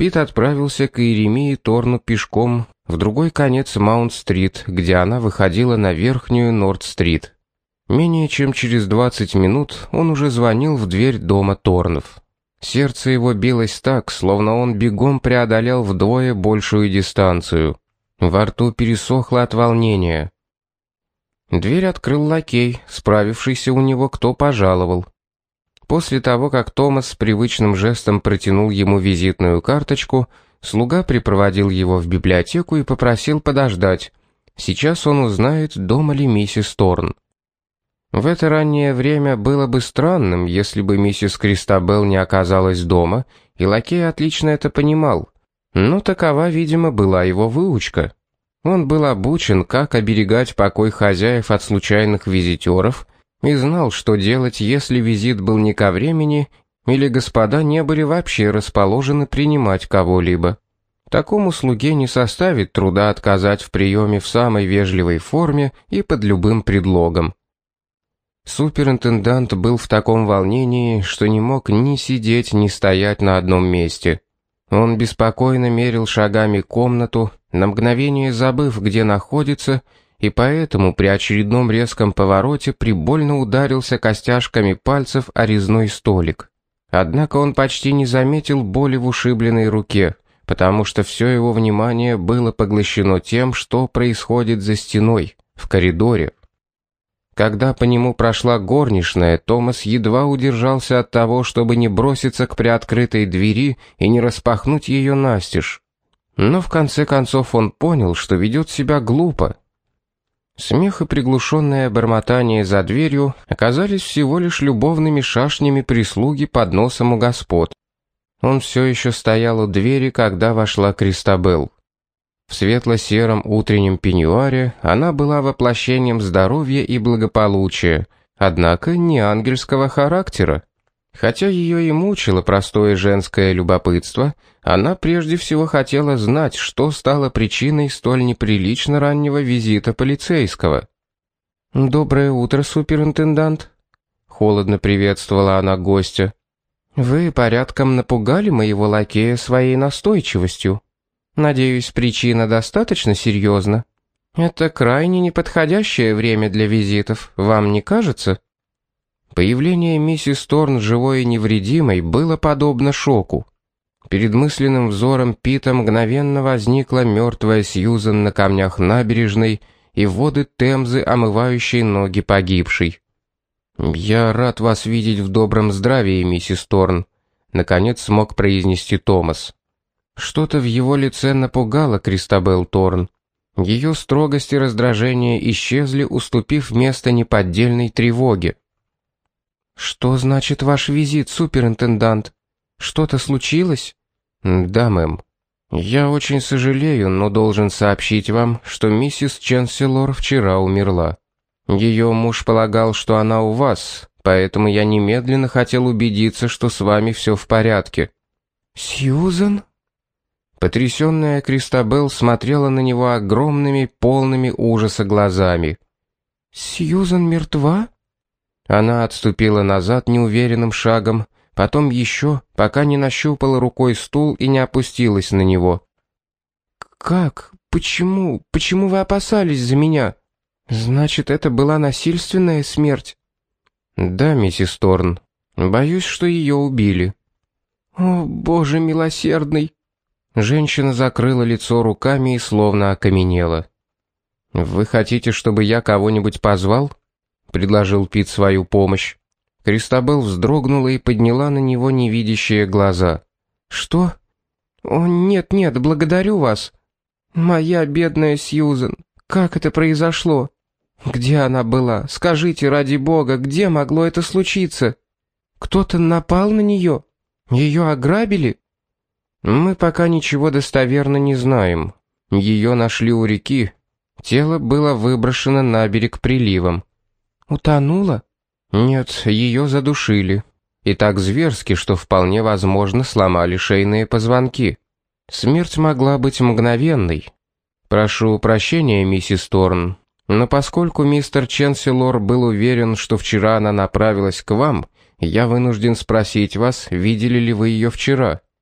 Пит отправился к Иеремии Торну пешком в другой конец Маунт-стрит, где она выходила на верхнюю Норд-стрит. Менее чем через 20 минут он уже звонил в дверь дома Торнов. Сердце его билось так, словно он бегом преодолел вдвое большую дистанцию. Во рту пересохло от волнения. Дверь открыл лакей, справившийся у него кто пожаловал. После того, как Томас с привычным жестом протянул ему визитную карточку, слуга припроводил его в библиотеку и попросил подождать. Сейчас он узнает, дома ли миссис Торн. В это раннее время было бы странным, если бы миссис Кристабелл не оказалась дома, и лакей отлично это понимал. Но такова, видимо, была его выучка. Он был обучен, как оберегать покой хозяев от случайных визитеров, и знал, что делать, если визит был не ко времени, или господа не были вообще расположены принимать кого-либо. Такому слуге не составит труда отказать в приеме в самой вежливой форме и под любым предлогом. Суперинтендант был в таком волнении, что не мог ни сидеть, ни стоять на одном месте. Он беспокойно мерил шагами комнату, на мгновение забыв, где находится, и поэтому при очередном резком повороте прибольно ударился костяшками пальцев о резной столик. Однако он почти не заметил боли в ушибленной руке, потому что все его внимание было поглощено тем, что происходит за стеной, в коридоре. Когда по нему прошла горничная, Томас едва удержался от того, чтобы не броситься к приоткрытой двери и не распахнуть ее настежь. Но в конце концов он понял, что ведет себя глупо. Смех и приглушенное бормотание за дверью оказались всего лишь любовными шашнями прислуги под носом у господ. Он все еще стоял у двери, когда вошла Кристабелл. В светло-сером утреннем пеньюаре она была воплощением здоровья и благополучия, однако не ангельского характера. Хотя ее и мучило простое женское любопытство, она прежде всего хотела знать, что стало причиной столь неприлично раннего визита полицейского. «Доброе утро, суперинтендант», — холодно приветствовала она гостя. «Вы порядком напугали моего лакея своей настойчивостью. Надеюсь, причина достаточно серьезна. Это крайне неподходящее время для визитов, вам не кажется?» Появление миссис Торн живой и невредимой было подобно шоку. Перед мысленным взором Пита мгновенно возникла мертвая Сьюзан на камнях набережной и воды Темзы, омывающей ноги погибшей. «Я рад вас видеть в добром здравии, миссис Торн», — наконец смог произнести Томас. Что-то в его лице напугало Кристабелл Торн. Ее строгость и раздражение исчезли, уступив место неподдельной тревоге. «Что значит ваш визит, суперинтендант? Что-то случилось?» «Да, мэм. Я очень сожалею, но должен сообщить вам, что миссис Ченселор вчера умерла. Ее муж полагал, что она у вас, поэтому я немедленно хотел убедиться, что с вами все в порядке». «Сьюзан?» Потрясенная Кристабелл смотрела на него огромными, полными ужаса глазами. «Сьюзан мертва?» Она отступила назад неуверенным шагом, потом еще, пока не нащупала рукой стул и не опустилась на него. «Как? Почему? Почему вы опасались за меня? Значит, это была насильственная смерть?» «Да, миссис Торн. Боюсь, что ее убили». «О, Боже милосердный!» Женщина закрыла лицо руками и словно окаменела. «Вы хотите, чтобы я кого-нибудь позвал?» — предложил Пит свою помощь. Кристабелл вздрогнула и подняла на него невидящие глаза. «Что? О, нет, благодарю вас. Моя бедная Сьюзан, как это произошло? Где она была? Скажите, ради бога, где могло это случиться? Кто-то напал на нее? Ее ограбили?» «Мы пока ничего достоверно не знаем. Ее нашли у реки. Тело было выброшено на берег приливом». «Утонула?» «Нет, ее задушили. И так зверски, что вполне возможно сломали шейные позвонки. Смерть могла быть мгновенной. Прошу прощения, миссис Торн, но поскольку мистер Ченселор был уверен, что вчера она направилась к вам, я вынужден спросить вас, видели ли вы ее вчера?»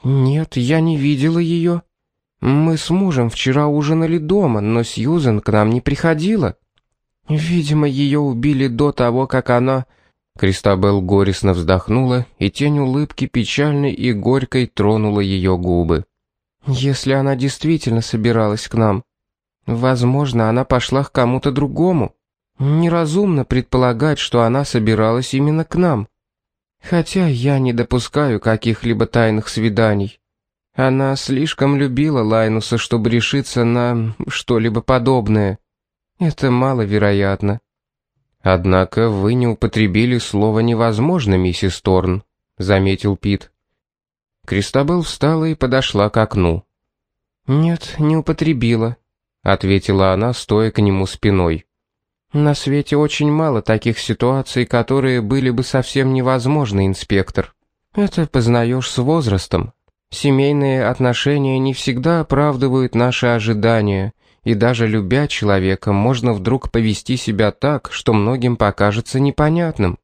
«Нет, я не видела ее. Мы с мужем вчера ужинали дома, но Сьюзен к нам не приходила. Видимо, ее убили до того, как она...» Кристабелл горестно вздохнула, и тень улыбки печальной и горькой тронула ее губы. «Если она действительно собиралась к нам, возможно, она пошла к кому-то другому. Неразумно предполагать, что она собиралась именно к нам. Хотя я не допускаю каких-либо тайных свиданий. Она слишком любила Лайнуса, чтобы решиться на что-либо подобное. Это маловероятно». «Однако вы не употребили слово «невозможно», миссис Торн», — заметил Пит. Кристабелл встала и подошла к окну. «Нет, не употребила», — ответила она, стоя к нему спиной. «На свете очень мало таких ситуаций, которые были бы совсем невозможны, инспектор. Это познаешь с возрастом. Семейные отношения не всегда оправдывают наши ожидания, и даже любя человека, можно вдруг повести себя так, что многим покажется непонятным».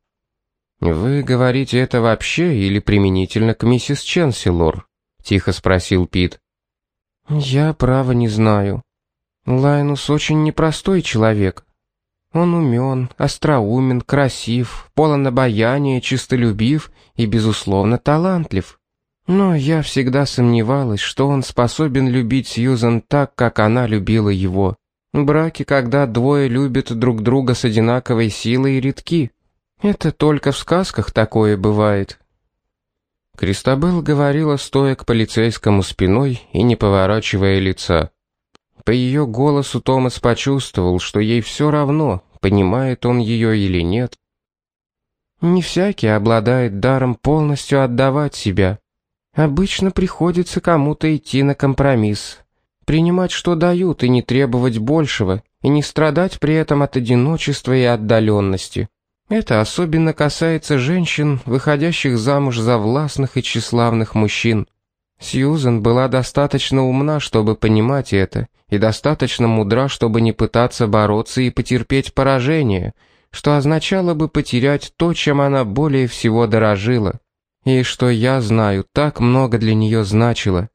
«Вы говорите это вообще или применительно к миссис Ченсилор?» — тихо спросил Пит. «Я, право, не знаю. Лайнус очень непростой человек. Он умен, остроумен, красив, полон обаяния, чистолюбив и, безусловно, талантлив. Но я всегда сомневалась, что он способен любить Сьюзан так, как она любила его. Браки, когда двое любят друг друга с одинаковой силой, редки. Это только в сказках такое бывает». Кристабелл говорила, стоя к полицейскому спиной и не поворачивая лица. По ее голосу Томас почувствовал, что ей все равно, понимает он ее или нет. «Не всякий обладает даром полностью отдавать себя. Обычно приходится кому-то идти на компромисс, принимать, что дают, и не требовать большего, и не страдать при этом от одиночества и отдаленности. Это особенно касается женщин, выходящих замуж за властных и тщеславных мужчин. Сьюзен была достаточно умна, чтобы понимать это, и достаточно мудра, чтобы не пытаться бороться и потерпеть поражение, что означало бы потерять то, чем она более всего дорожила, и что, я знаю, так много для нее значило».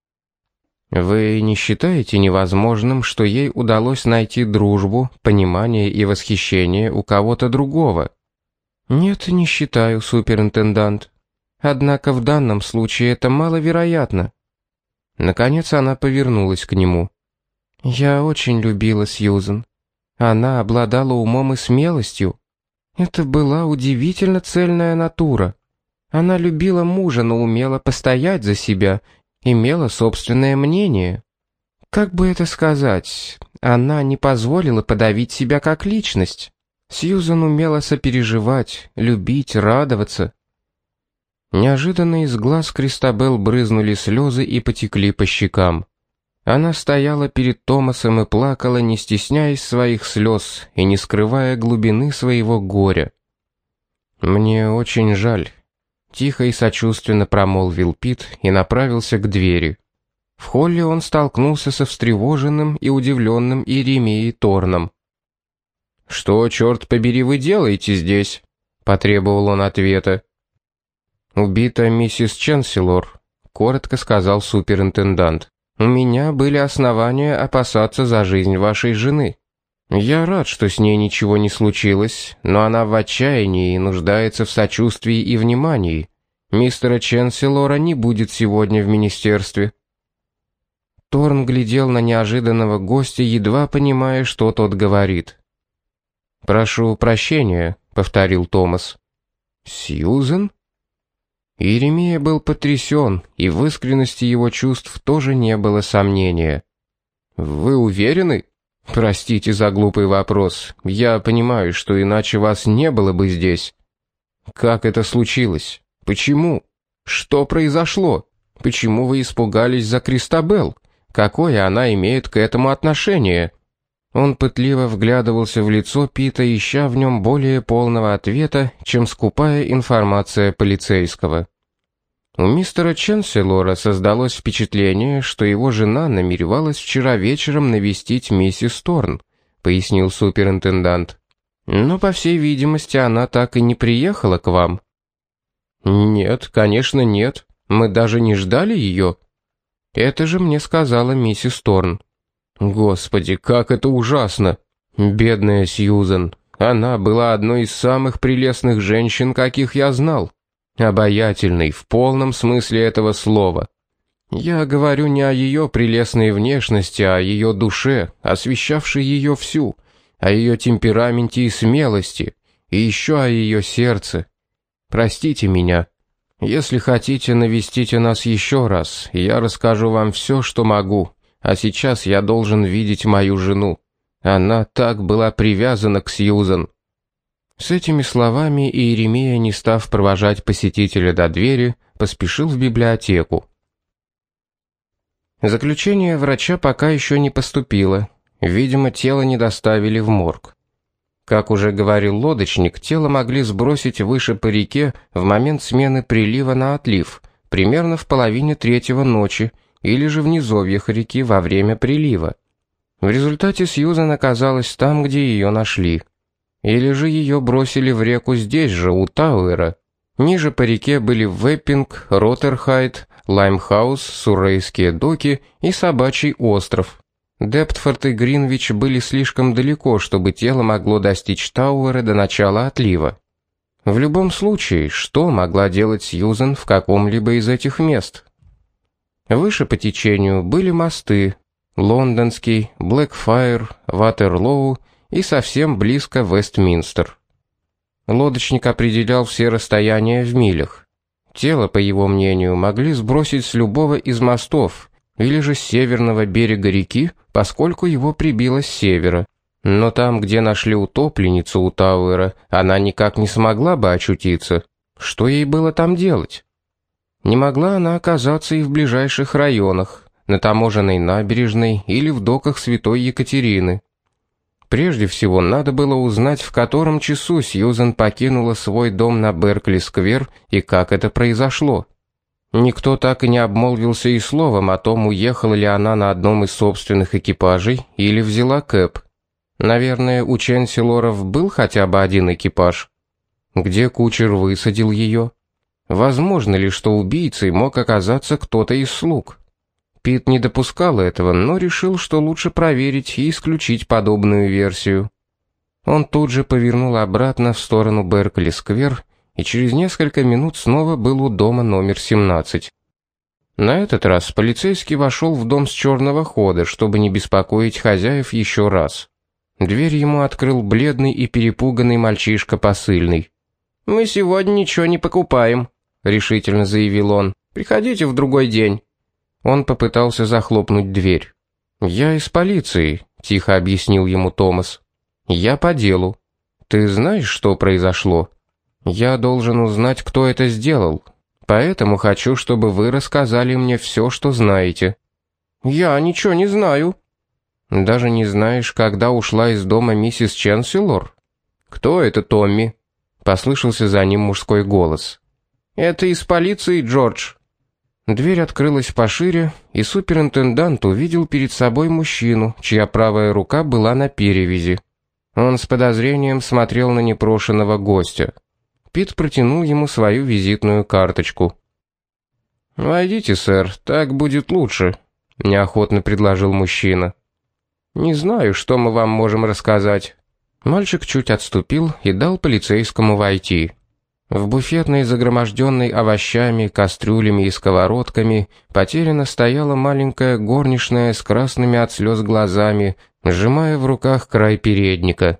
«Вы не считаете невозможным, что ей удалось найти дружбу, понимание и восхищение у кого-то другого?» «Нет, не считаю, суперинтендант. Однако в данном случае это маловероятно». Наконец она повернулась к нему. «Я очень любила Сьюзен. Она обладала умом и смелостью. Это была удивительно цельная натура. Она любила мужа, но умела постоять за себя, имела собственное мнение. Как бы это сказать, она не позволила подавить себя как личность. Сьюзен умела сопереживать, любить, радоваться». Неожиданно из глаз Кристабелл брызнули слезы и потекли по щекам. Она стояла перед Томасом и плакала, не стесняясь своих слез и не скрывая глубины своего горя. «Мне очень жаль», — тихо и сочувственно промолвил Пит и направился к двери. В холле он столкнулся со встревоженным и удивленным Иеремией Торном. «Что, черт побери, вы делаете здесь?» — потребовал он ответа. «Убита миссис Ченсилор», — коротко сказал суперинтендант. «У меня были основания опасаться за жизнь вашей жены. Я рад, что с ней ничего не случилось, но она в отчаянии и нуждается в сочувствии и внимании. Мистера Ченсилора не будет сегодня в министерстве». Торн глядел на неожиданного гостя, едва понимая, что тот говорит. «Прошу прощения», — повторил Томас. «Сьюзен?» Иеремия был потрясен, и в искренности его чувств тоже не было сомнения. «Вы уверены? Простите за глупый вопрос. Я понимаю, что иначе вас не было бы здесь. Как это случилось? Почему? Что произошло? Почему вы испугались за Кристабелл? Какое она имеет к этому отношение?» Он пытливо вглядывался в лицо Пита, ища в нем более полного ответа, чем скупая информация полицейского. У мистера Ченсилора создалось впечатление, что его жена намеревалась вчера вечером навестить миссис Торн, пояснил суперинтендант. «Но, по всей видимости, она так и не приехала к вам». «Нет, конечно, нет», Мы даже не ждали ее». Это же мне сказала миссис Торн. Господи, как это ужасно! Бедная Сьюзен. Она была одной из самых прелестных женщин, каких я знал. Обаятельной, в полном смысле этого слова. Я говорю не о ее прелестной внешности, а о ее душе, освещавшей ее всю, о ее темпераменте и смелости, и еще о ее сердце. Простите меня. Если хотите, навестите нас еще раз, и я расскажу вам все, что могу. А сейчас я должен видеть мою жену. Она так была привязана к Сьюзен». С этими словами Иеремия, не став провожать посетителя до двери, поспешил в библиотеку. Заключение врача пока еще не поступило. Видимо, тело не доставили в морг. Как уже говорил лодочник, тело могли сбросить выше по реке в момент смены прилива на отлив, примерно в половине третьего ночи, или же в низовьях реки во время прилива. В результате Сьюзен оказалась там, где ее нашли. Или же ее бросили в реку здесь же, у Тауэра. Ниже по реке были Вэппинг, Роттерхайд, Лаймхаус, Суррейские доки и Собачий остров. Дептфорд и Гринвич были слишком далеко, чтобы тело могло достичь Тауэра до начала отлива. В любом случае, что могла делать Сьюзен в каком-либо из этих мест? Выше по течению были мосты: Лондонский, Блэкфайр, Ватерлоу и совсем близко Вестминстер. Лодочник определял все расстояния в милях. Тело, по его мнению, могли сбросить с любого из мостов или же с северного берега реки, поскольку его прибило с севера. Но там, где нашли утопленницу у Тауэра, она никак не смогла бы очутиться. Что ей было там делать? Не могла она оказаться и в ближайших районах, на таможенной набережной или в доках Святой Екатерины. Прежде всего, надо было узнать, в котором часу Сьюзен покинула свой дом на Беркли-сквер и как это произошло. Никто так и не обмолвился и словом о том, уехала ли она на одном из собственных экипажей или взяла кэб. Наверное, у Ченсилоров был хотя бы один экипаж. Где кучер высадил ее? Возможно ли, что убийцей мог оказаться кто-то из слуг? Пит не допускал этого, но решил, что лучше проверить и исключить подобную версию. Он тут же повернул обратно в сторону Беркли-сквер и через несколько минут снова был у дома номер 17. На этот раз полицейский вошел в дом с черного хода, чтобы не беспокоить хозяев еще раз. Дверь ему открыл бледный и перепуганный мальчишка посыльный. «Мы сегодня ничего не покупаем», — решительно заявил он. «Приходите в другой день». Он попытался захлопнуть дверь. «Я из полиции», — тихо объяснил ему Томас. «Я по делу. Ты знаешь, что произошло? Я должен узнать, кто это сделал. Поэтому хочу, чтобы вы рассказали мне все, что знаете». «Я ничего не знаю». «Даже не знаешь, когда ушла из дома миссис Ченсилор?» «Кто это, Томми?» — послышался за ним мужской голос. «Это из полиции, Джордж». Дверь открылась пошире, и суперинтендант увидел перед собой мужчину, чья правая рука была на перевязи. Он с подозрением смотрел на непрошеного гостя. Пит протянул ему свою визитную карточку. «Войдите, сэр, так будет лучше», — неохотно предложил мужчина. «Не знаю, что мы вам можем рассказать». Мальчик чуть отступил и дал полицейскому войти. В буфетной, загроможденной овощами, кастрюлями и сковородками, потерянно стояла маленькая горничная с красными от слез глазами, сжимая в руках край передника.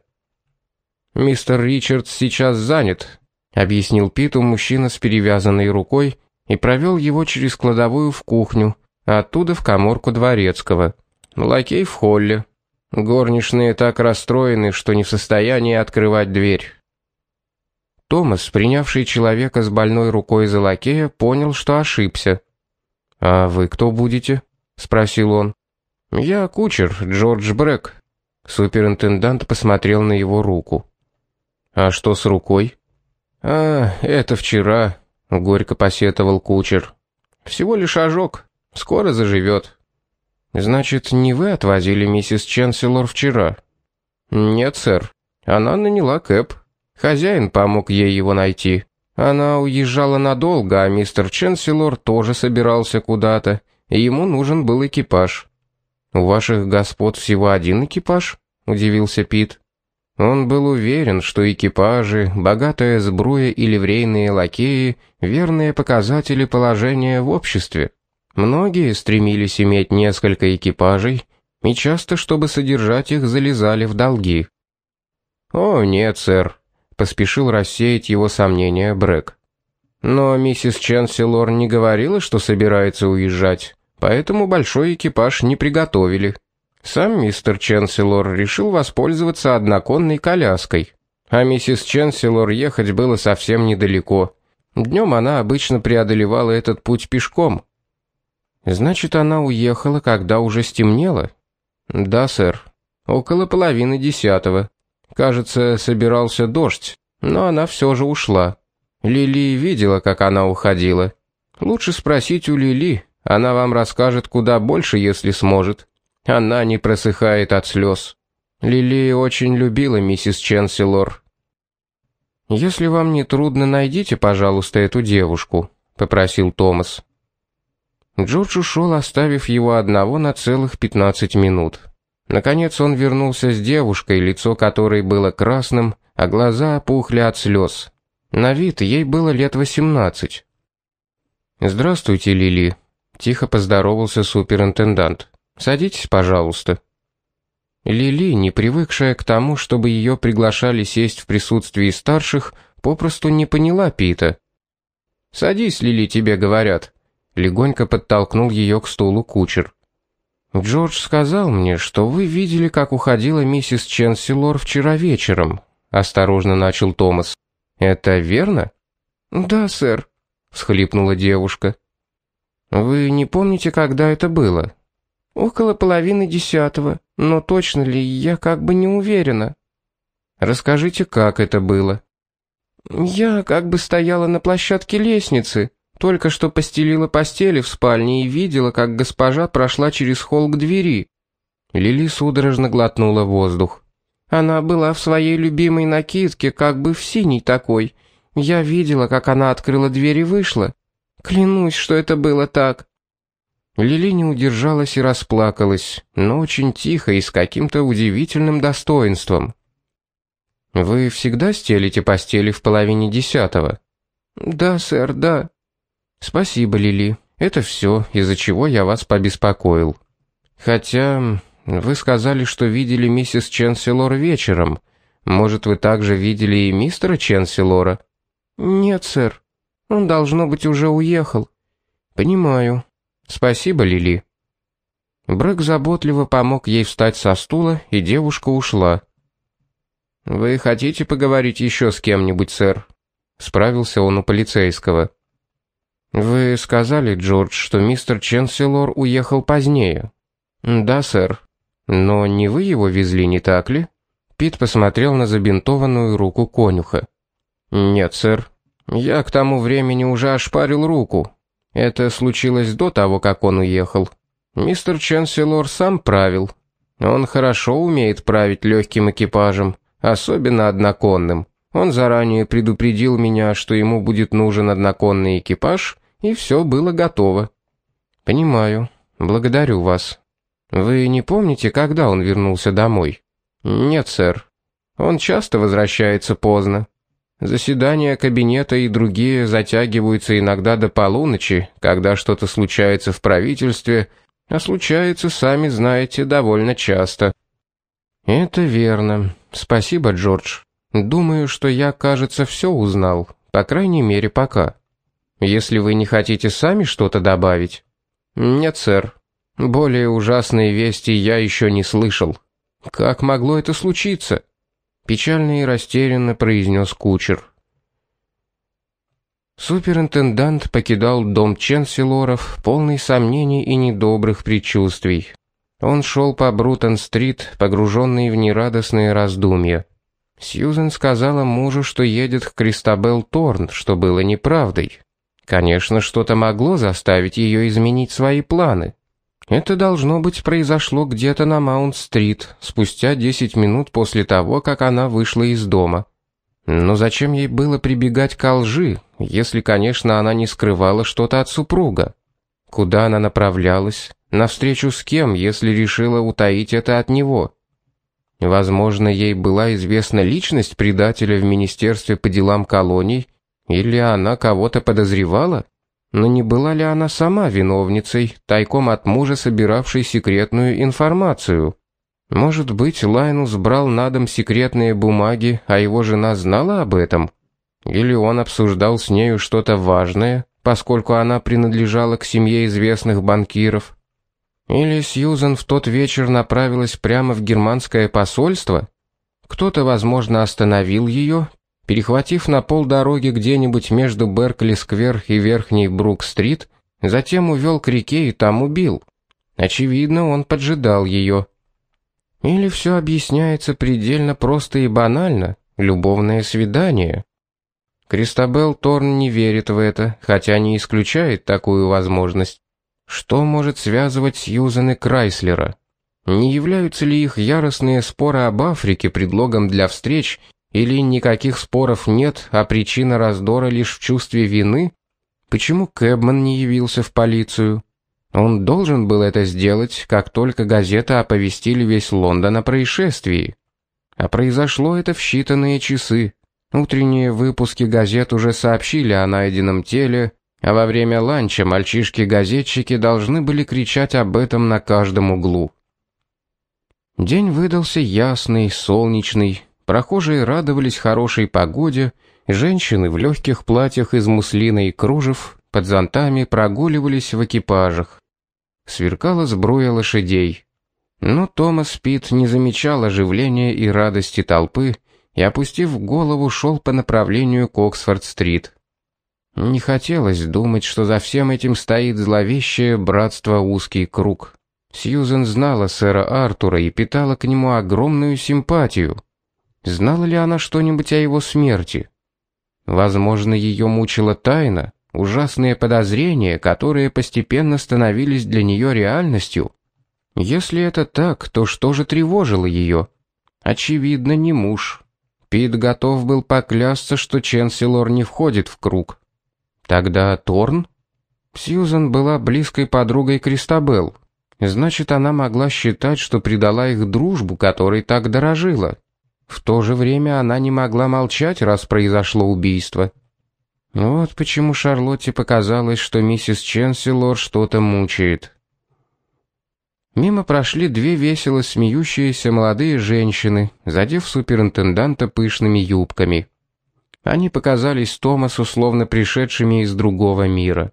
«Мистер Ричардс сейчас занят», — объяснил Питу мужчина с перевязанной рукой и провел его через кладовую в кухню, а оттуда в каморку дворецкого. Лакей в холле. Горничные так расстроены, что не в состоянии открывать дверь. Томас, принявший человека с больной рукой за лакея, понял, что ошибся. «А вы кто будете?» — спросил он. «Я кучер, Джордж Брэк». Суперинтендант посмотрел на его руку. «А что с рукой?» Это вчера», — горько посетовал кучер. «Всего лишь ожог. Скоро заживет». «Значит, не вы отвозили миссис Ченсилор вчера?» «Нет, сэр. Она наняла кэб. Хозяин помог ей его найти. Она уезжала надолго, а мистер Ченселор тоже собирался куда-то, и ему нужен был экипаж. «У ваших господ всего один экипаж?» — удивился Пит. Он был уверен, что экипажи, богатая сбруя и ливрейные лакеи — верные показатели положения в обществе. Многие стремились иметь несколько экипажей, и часто, чтобы содержать их, залезали в долги. «О, нет, сэр», — поспешил рассеять его сомнения Брэк. «Но миссис Ченселор не говорила, что собирается уезжать, поэтому большой экипаж не приготовили. Сам мистер Ченселор решил воспользоваться одноконной коляской, а миссис Ченселор ехать было совсем недалеко. Днем она обычно преодолевала этот путь пешком». «Значит, она уехала, когда уже стемнело?» «Да, сэр. Около 9:30. Кажется, собирался дождь, но она все же ушла. Лили видела, как она уходила. Лучше спросить у Лили, она вам расскажет куда больше, если сможет. Она не просыхает от слез. Лили очень любила миссис Ченселор». «Если вам не трудно, найдите, пожалуйста, эту девушку», — попросил Томас. Джордж ушел, оставив его одного на целых 15 минут. Наконец он вернулся с девушкой, лицо которой было красным, а глаза опухли от слез. На вид ей было лет 18. «Здравствуйте, Лили», — тихо поздоровался суперинтендант. «Садитесь, пожалуйста». Лили, не привыкшая к тому, чтобы ее приглашали сесть в присутствии старших, попросту не поняла Пита. «Садись, Лили, тебе говорят», — легонько подтолкнул ее к стулу кучер. «Джордж сказал мне, что вы видели, как уходила миссис Ченселор вчера вечером», — осторожно начал Томас. «Это верно?» «Да, сэр», — всхлипнула девушка. «Вы не помните, когда это было?» «Около 9:30, но точно ли, я как бы не уверена». «Расскажите, как это было?» «Я как бы стояла на площадке лестницы, только что постелила постели в спальне и видела, как госпожа прошла через холл к двери». Лили судорожно глотнула воздух. «Она была в своей любимой накидке, как бы в синей такой. Я видела, как она открыла дверь и вышла. Клянусь, что это было так». Лили не удержалась и расплакалась, но очень тихо и с каким-то удивительным достоинством. «Вы всегда стелите постели в 9:30?» «Да, сэр, да». «Спасибо, Лили. Это все, из-за чего я вас побеспокоил. Хотя вы сказали, что видели миссис Ченселор вечером. Может, вы также видели и мистера Ченселора?» «Нет, сэр. Он, должно быть, уже уехал». «Понимаю. Спасибо, Лили». Брэк заботливо помог ей встать со стула, и девушка ушла. «Вы хотите поговорить еще с кем-нибудь, сэр?» — справился он у полицейского. «Вы сказали, Джордж, что мистер Ченселор уехал позднее». «Да, сэр. Но не вы его везли, не так ли?» Пит посмотрел на забинтованную руку конюха. «Нет, сэр. Я к тому времени уже ошпарил руку. Это случилось до того, как он уехал. Мистер Ченселор сам правил. Он хорошо умеет править легким экипажем, особенно одноконным. Он заранее предупредил меня, что ему будет нужен одноконный экипаж, и все было готово». «Понимаю. Благодарю вас. Вы не помните, когда он вернулся домой?» «Нет, сэр. Он часто возвращается поздно. Заседания кабинета и другие затягиваются иногда до полуночи, когда что-то случается в правительстве, а случается, сами знаете, довольно часто». «Это верно. Спасибо, Джордж. Думаю, что я, кажется, все узнал, по крайней мере, пока. Если вы не хотите сами что-то добавить?» «Нет, сэр. Более ужасные вести я еще не слышал. Как могло это случиться?» Печально и растерянно произнес кучер. Суперинтендант покидал дом Ченселоров, полный сомнений и недобрых предчувствий. Он шел по Брутон-стрит, погруженный в нерадостные раздумья. Сьюзен сказала мужу, что едет к Кристабел Торн, что было неправдой. Конечно, что-то могло заставить ее изменить свои планы. Это, должно быть, произошло где-то на Маунт-стрит, спустя 10 минут после того, как она вышла из дома. Но зачем ей было прибегать к лжи, если, конечно, она не скрывала что-то от супруга? Куда она направлялась? Навстречу с кем, если решила утаить это от него? Возможно, ей была известна личность предателя в Министерстве по делам колоний, или она кого-то подозревала? Но не была ли она сама виновницей, тайком от мужа собиравшей секретную информацию? Может быть, Лайнус брал на дом секретные бумаги, а его жена знала об этом? Или он обсуждал с нею что-то важное, поскольку она принадлежала к семье известных банкиров? Или Сьюзен в тот вечер направилась прямо в германское посольство? Кто-то, возможно, остановил ее, перехватив на полдороги где-нибудь между Беркли-сквер и Верхней Брук-стрит, затем увел к реке и там убил. Очевидно, он поджидал ее. Или все объясняется предельно просто и банально — любовное свидание. Кристабел Торн не верит в это, хотя не исключает такую возможность. Что может связывать Сьюзен и Крайслера? Не являются ли их яростные споры об Африке предлогом для встреч, или никаких споров нет, а причина раздора лишь в чувстве вины? Почему Кэбман не явился в полицию? Он должен был это сделать, как только газеты оповестили весь Лондон о происшествии. А произошло это в считанные часы. Утренние выпуски газет уже сообщили о найденном теле, а во время ланча мальчишки-газетчики должны были кричать об этом на каждом углу. День выдался ясный, солнечный, прохожие радовались хорошей погоде, женщины в легких платьях из муслина и кружев под зонтами прогуливались в экипажах. Сверкала сбруя лошадей. Но Томас Питт не замечал оживления и радости толпы и, опустив голову, шел по направлению к Оксфорд-стрит. Не хотелось думать, что за всем этим стоит зловещее братство «Узкий круг». Сьюзен знала сэра Артура и питала к нему огромную симпатию. Знала ли она что-нибудь о его смерти? Возможно, ее мучила тайна, ужасные подозрения, которые постепенно становились для нее реальностью. Если это так, то что же тревожило ее? Очевидно, не муж. Питт готов был поклясться, что Ченсилор не входит в круг. Тогда Торн? Сьюзен была близкой подругой Кристабел. Значит, она могла считать, что предала их дружбу, которой так дорожила. В то же время она не могла молчать, раз произошло убийство. Вот почему Шарлотте показалось, что миссис Ченсилор что-то мучает. Мимо прошли две весело смеющиеся молодые женщины, задев суперинтенданта пышными юбками. Они показались Томасу словно пришедшими из другого мира.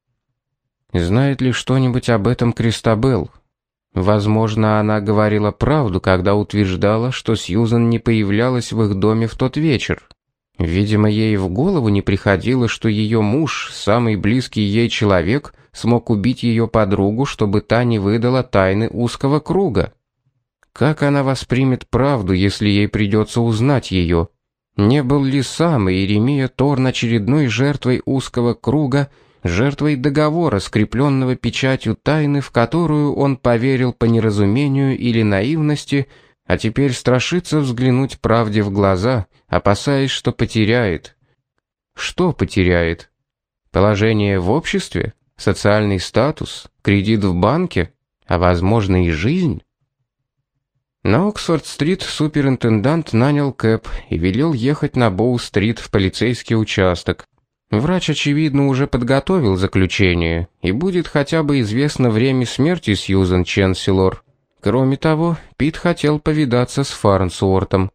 Знает ли что-нибудь об этом Кристабел? Возможно, она говорила правду, когда утверждала, что Сьюзен не появлялась в их доме в тот вечер. Видимо, ей в голову не приходило, что ее муж, самый близкий ей человек, смог убить ее подругу, чтобы та не выдала тайны узкого круга. Как она воспримет правду, если ей придется узнать ее? Не был ли сам Иеремия Торн очередной жертвой узкого круга, жертвой договора, скрепленного печатью тайны, в которую он поверил по неразумению или наивности, а теперь страшится взглянуть правде в глаза, опасаясь, что потеряет? Что потеряет? Положение в обществе? Социальный статус? Кредит в банке? А возможно и жизнь? На Оксфорд-стрит суперинтендант нанял кэб и велел ехать на Боу-стрит в полицейский участок. Врач, очевидно, уже подготовил заключение, и будет хотя бы известно время смерти Сьюзен Ченсилор. Кроме того, Питт хотел повидаться с Фарнсуортом.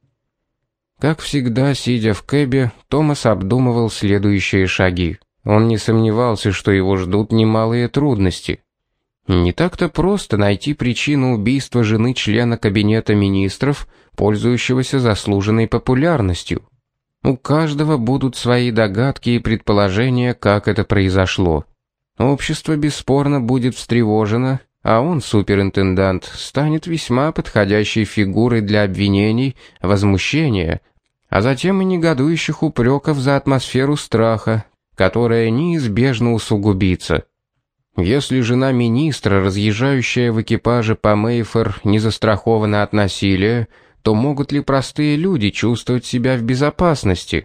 Как всегда, сидя в кэбе, Томас обдумывал следующие шаги. Он не сомневался, что его ждут немалые трудности. Не так-то просто найти причину убийства жены члена кабинета министров, пользующегося заслуженной популярностью. У каждого будут свои догадки и предположения, как это произошло. Общество бесспорно будет встревожено, а он, суперинтендант, станет весьма подходящей фигурой для обвинений, возмущения, а затем и негодующих упреков за атмосферу страха, которая неизбежно усугубится. Если жена министра, разъезжающая в экипаже по Мейфэр, не застрахована от насилия, то могут ли простые люди чувствовать себя в безопасности?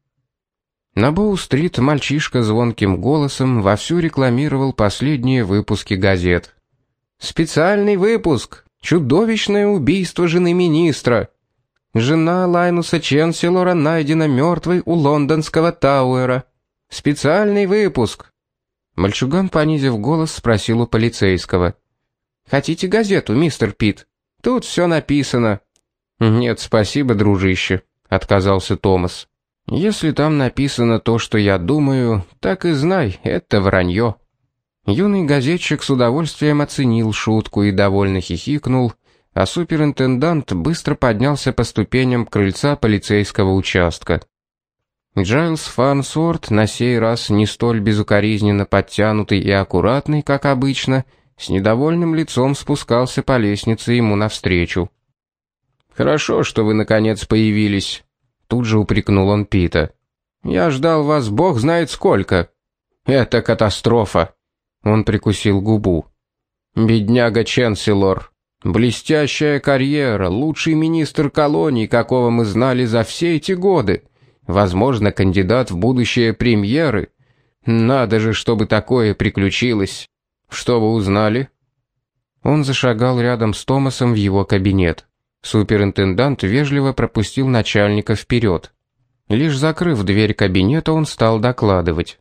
На Боу-стрит мальчишка звонким голосом вовсю рекламировал последние выпуски газет. «Специальный выпуск! Чудовищное убийство жены министра! Жена Лайнуса Ченселора найдена мертвой у лондонского Тауэра! Специальный выпуск!» Мальчуган, понизив голос, спросил у полицейского. «Хотите газету, мистер Пит? Тут все написано». «Нет, спасибо, дружище», — отказался Томас. «Если там написано то, что я думаю, так и знай, это вранье». Юный газетчик с удовольствием оценил шутку и довольно хихикнул, а суперинтендант быстро поднялся по ступеням крыльца полицейского участка. Джайлс Фарнсворт, на сей раз не столь безукоризненно подтянутый и аккуратный, как обычно, с недовольным лицом спускался по лестнице ему навстречу. «Хорошо, что вы наконец появились», — тут же упрекнул он Пита. «Я ждал вас бог знает сколько». «Это катастрофа», — он прикусил губу. «Бедняга Ченселор. Блестящая карьера, лучший министр колоний, какого мы знали за все эти годы. Возможно, кандидат в будущее премьеры. Надо же, чтобы такое приключилось. Что вы узнали?» Он зашагал рядом с Томасом в его кабинет. Суперинтендант вежливо пропустил начальника вперед. Лишь закрыв дверь кабинета, он стал докладывать.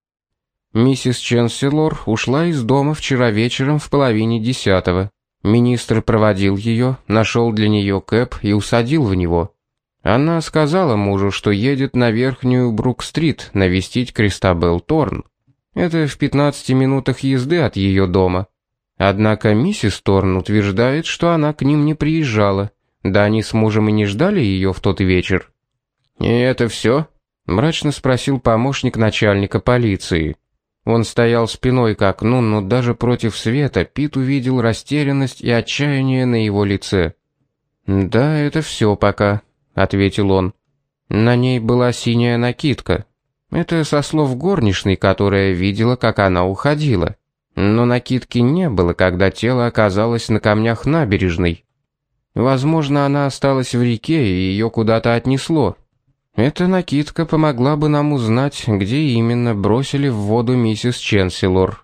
Миссис Ченселор ушла из дома вчера вечером в 9:30. Министр проводил ее, нашел для нее кэб и усадил в него. Она сказала мужу, что едет на Верхнюю Брук-стрит навестить Кристабелл Торн. Это в 15 минутах езды от ее дома. Однако миссис Торн утверждает, что она к ним не приезжала. Да они с мужем и не ждали ее в тот вечер. «И это все?» — мрачно спросил помощник начальника полиции. Он стоял спиной к окну, но даже против света Пит увидел растерянность и отчаяние на его лице. «Да, это все пока», — ответил он. На ней была синяя накидка. Это со слов горничной, которая видела, как она уходила. Но накидки не было, когда тело оказалось на камнях набережной. Возможно, она осталась в реке и ее куда-то отнесло. Эта накидка помогла бы нам узнать, где именно бросили в воду миссис Ченселор.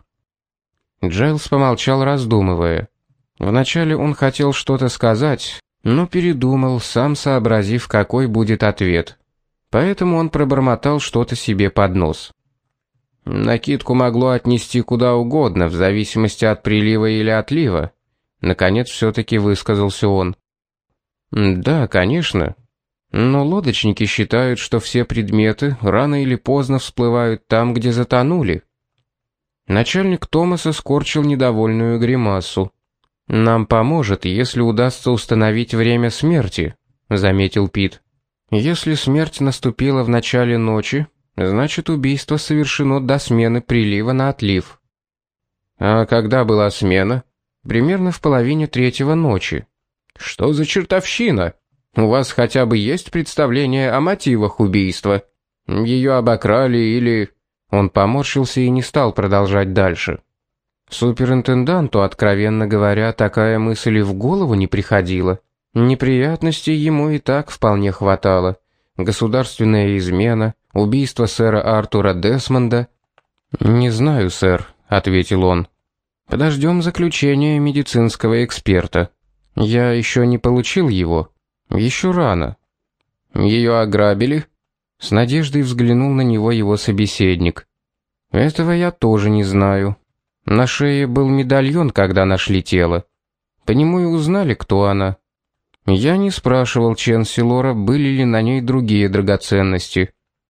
Джайлс помолчал, раздумывая. Вначале он хотел что-то сказать, но передумал, сам сообразив, какой будет ответ. Поэтому он пробормотал что-то себе под нос. Накидку могло отнести куда угодно, в зависимости от прилива или отлива. Наконец все-таки высказался он. «Да, конечно. Но лодочники считают, что все предметы рано или поздно всплывают там, где затонули». Начальник Томаса скорчил недовольную гримасу. «Нам поможет, если удастся установить время смерти», — заметил Пит. «Если смерть наступила в начале ночи, значит, убийство совершено до смены прилива на отлив». «А когда была смена?» «Примерно в 2:30 ночи». «Что за чертовщина? У вас хотя бы есть представление о мотивах убийства? Ее обокрали или...» Он поморщился и не стал продолжать дальше. Суперинтенданту, откровенно говоря, такая мысль и в голову не приходила. Неприятностей ему и так вполне хватало. Государственная измена, убийство сэра Артура Десмонда. «Не знаю, сэр», — ответил он. «Подождем заключения медицинского эксперта. Я еще не получил его. Еще рано». «Ее ограбили?» С надеждой взглянул на него его собеседник. «Этого я тоже не знаю. На шее был медальон, когда нашли тело. По нему и узнали, кто она. Я не спрашивал Ченселора, были ли на ней другие драгоценности.